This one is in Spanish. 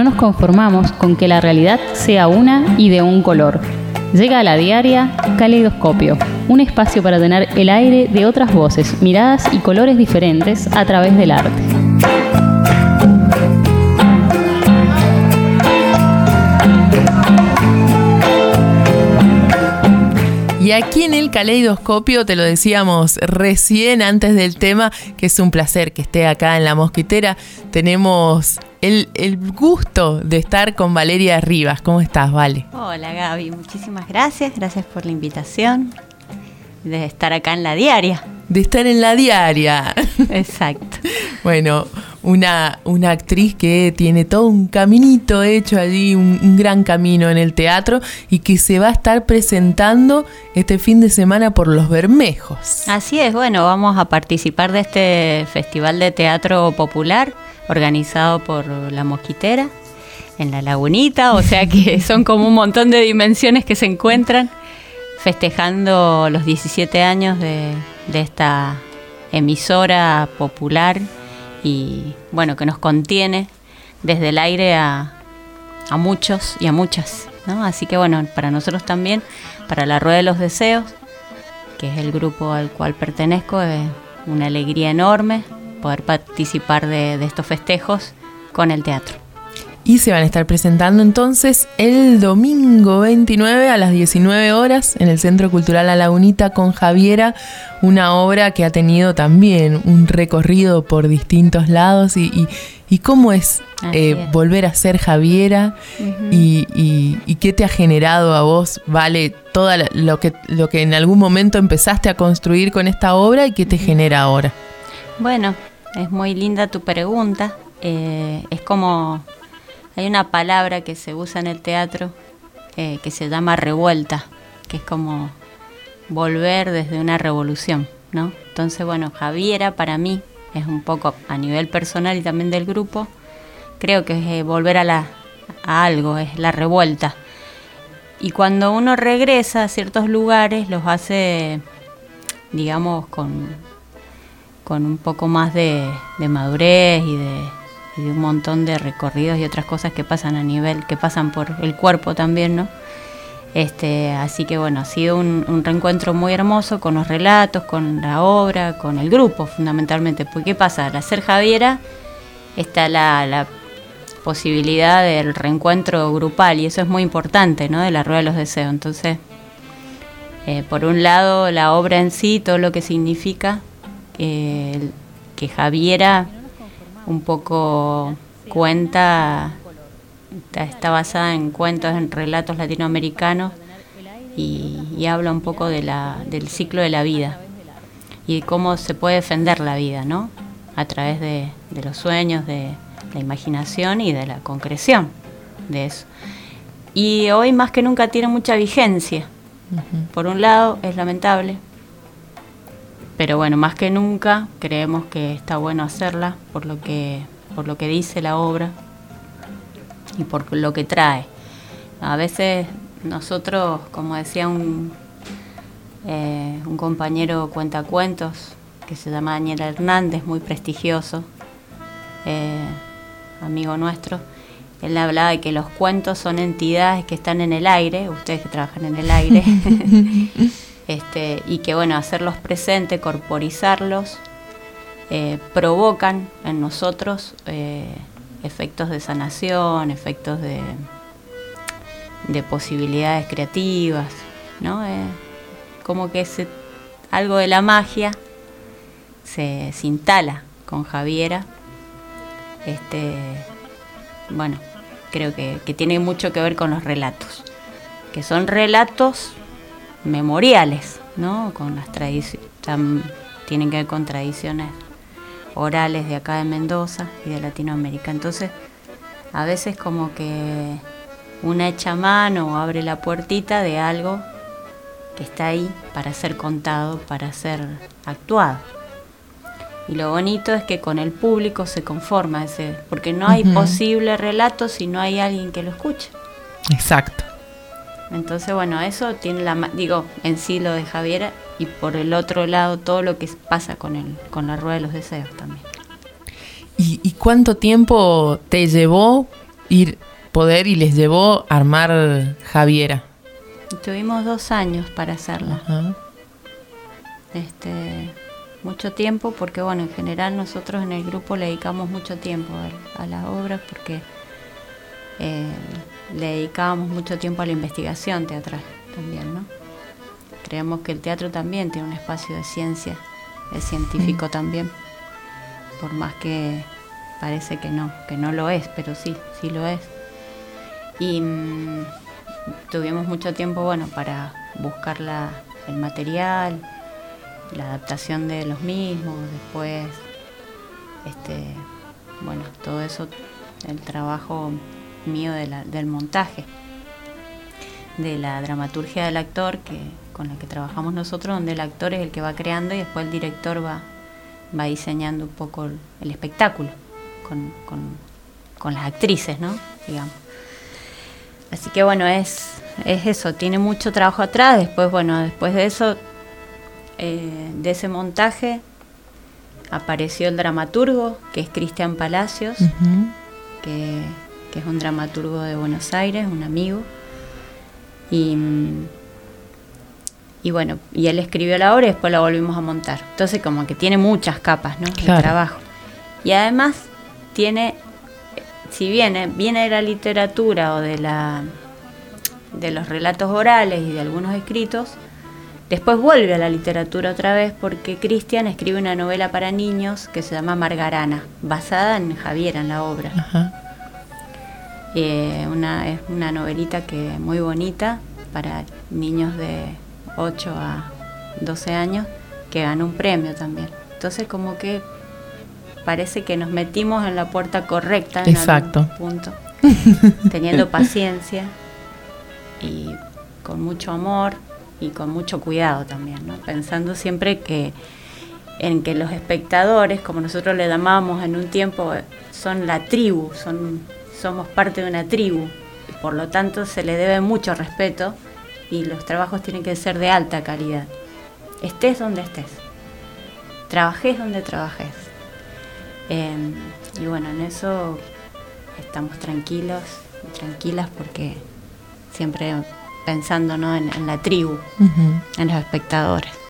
nos conformamos con que la realidad sea una y de un color. Llega a la diaria Caleidoscopio, un espacio para tener el aire de otras voces, miradas y colores diferentes a través del arte. Y aquí en el Caleidoscopio, te lo decíamos recién antes del tema, que es un placer que esté acá en La Mosquitera. Tenemos el gusto de estar con Valeria Rivas. ¿Cómo estás, Vale? Hola, Gaby. Muchísimas gracias. Gracias por la invitación de estar acá en la diaria. De estar en la diaria. Exacto. Bueno, una actriz que tiene todo un caminito hecho allí, un gran camino en el teatro y que se va a estar presentando este fin de semana por Los Bermejos. Así es, bueno, vamos a participar de este Festival de Teatro Popular organizado por La Mosquitera en La Lagunita, o sea que son como un montón de dimensiones que se encuentran festejando los 17 años de esta emisora popular y bueno, que nos contiene desde el aire a muchos y a muchas, ¿no? Así que bueno, para nosotros también, para la Rueda de los Deseos, que es el grupo al cual pertenezco, es una alegría enorme poder participar de estos festejos con el teatro. Y se van a estar presentando entonces el domingo 29 a las 19 horas en el Centro Cultural La Lagunita con Javiera, una obra que ha tenido también un recorrido por distintos lados y cómo es, volver a ser Javiera. Uh-huh. y qué te ha generado a vos, Vale, todo lo que en algún momento empezaste a construir con esta obra y qué te genera ahora. Bueno, es muy linda tu pregunta. Es como... Hay una palabra que se usa en el teatro que se llama revuelta, que es como volver desde una revolución, ¿no? Entonces, bueno, Javiera para mí es un poco a nivel personal y también del grupo, creo que es volver a algo, es la revuelta. Y cuando uno regresa a ciertos lugares, los hace, digamos, con un poco más de madurez y de un montón de recorridos y otras cosas que pasan que pasan por el cuerpo también, ¿no? Así que bueno, ha sido un reencuentro muy hermoso con los relatos, con la obra, con el grupo fundamentalmente. Porque ¿qué pasa? Al hacer Javiera está la posibilidad del reencuentro grupal y eso es muy importante, ¿no? De la Rueda de los Deseos. Entonces, por un lado la obra en sí, todo lo que significa que Javiera un poco está basada en cuentos, en relatos latinoamericanos y habla un poco del ciclo de la vida y de cómo se puede defender la vida, ¿no? A través de los sueños, de la imaginación y de la concreción de eso. Y hoy más que nunca tiene mucha vigencia. Uh-huh. Por un lado es lamentable, pero bueno, más que nunca creemos que está bueno hacerla por lo que dice la obra y por lo que trae. A veces nosotros, como decía un compañero cuentacuentos que se llama Daniel Hernández, muy prestigioso, amigo nuestro, él hablaba de que los cuentos son entidades que están en el aire, ustedes que trabajan en el aire, y que bueno, hacerlos presentes, corporizarlos, provocan en nosotros efectos de sanación, efectos de posibilidades creativas, ¿no? Como que algo de la magia se instala con Javiera. Bueno, creo que tiene mucho que ver con los relatos, que son relatos memoriales, ¿no? Con las tradiciones, tienen que ver con tradiciones orales de acá de Mendoza y de Latinoamérica. Entonces, a veces como que una echa mano o abre la puertita de algo que está ahí para ser contado, para ser actuado. Y lo bonito es que con el público se conforma porque no hay posible relato si no hay alguien que lo escuche. Exacto. Entonces, bueno, eso tiene en sí lo de Javiera, y por el otro lado todo lo que pasa con la Rueda de los Deseos también. ¿Y cuánto tiempo te llevó poder y les llevó a armar Javiera? Tuvimos 2 años para hacerla. Ajá. Mucho tiempo, porque bueno, en general nosotros en el grupo le dedicamos mucho tiempo a las obras, porque le dedicábamos mucho tiempo a la investigación teatral también, ¿no? Creemos que el teatro también tiene un espacio de ciencia, es científico también, por más que parece que no lo es, pero sí lo es. Y tuvimos mucho tiempo, bueno, para buscar el material, la adaptación de los mismos, después, bueno, todo eso, el trabajo mío del montaje, de la dramaturgia del actor, con la que trabajamos nosotros, donde el actor es el que va creando y después el director va diseñando un poco el espectáculo con las actrices, ¿no? Digamos. Así que bueno, es eso, tiene mucho trabajo atrás. Después, bueno, después de eso, de ese montaje, apareció el dramaturgo, que es Cristian Palacios, Uh-huh. que es un dramaturgo de Buenos Aires, un amigo. Y bueno, y él escribió la obra y después la volvimos a montar. Entonces como que tiene muchas capas, ¿no? Claro. De trabajo. Y además tiene, si viene de la literatura o de los relatos orales y de algunos escritos, después vuelve a la literatura otra vez, porque Cristian escribe una novela para niños que se llama Margarana, basada en Javiera, en la obra. Ajá. Es una novelita que es muy bonita para niños de 8 a 12 años, que ganó un premio también. Entonces como que parece que nos metimos en la puerta correcta en Exacto. algún punto, teniendo paciencia y con mucho amor y con mucho cuidado también, ¿no? Pensando siempre en que los espectadores, como nosotros le llamamos en un tiempo, son la tribu, somos parte de una tribu, y por lo tanto se le debe mucho respeto y los trabajos tienen que ser de alta calidad. Estés donde estés, trabajes donde trabajes. Y bueno, en eso estamos tranquilos y tranquilas, porque siempre pensando, ¿no?, en la tribu, Uh-huh. en los espectadores.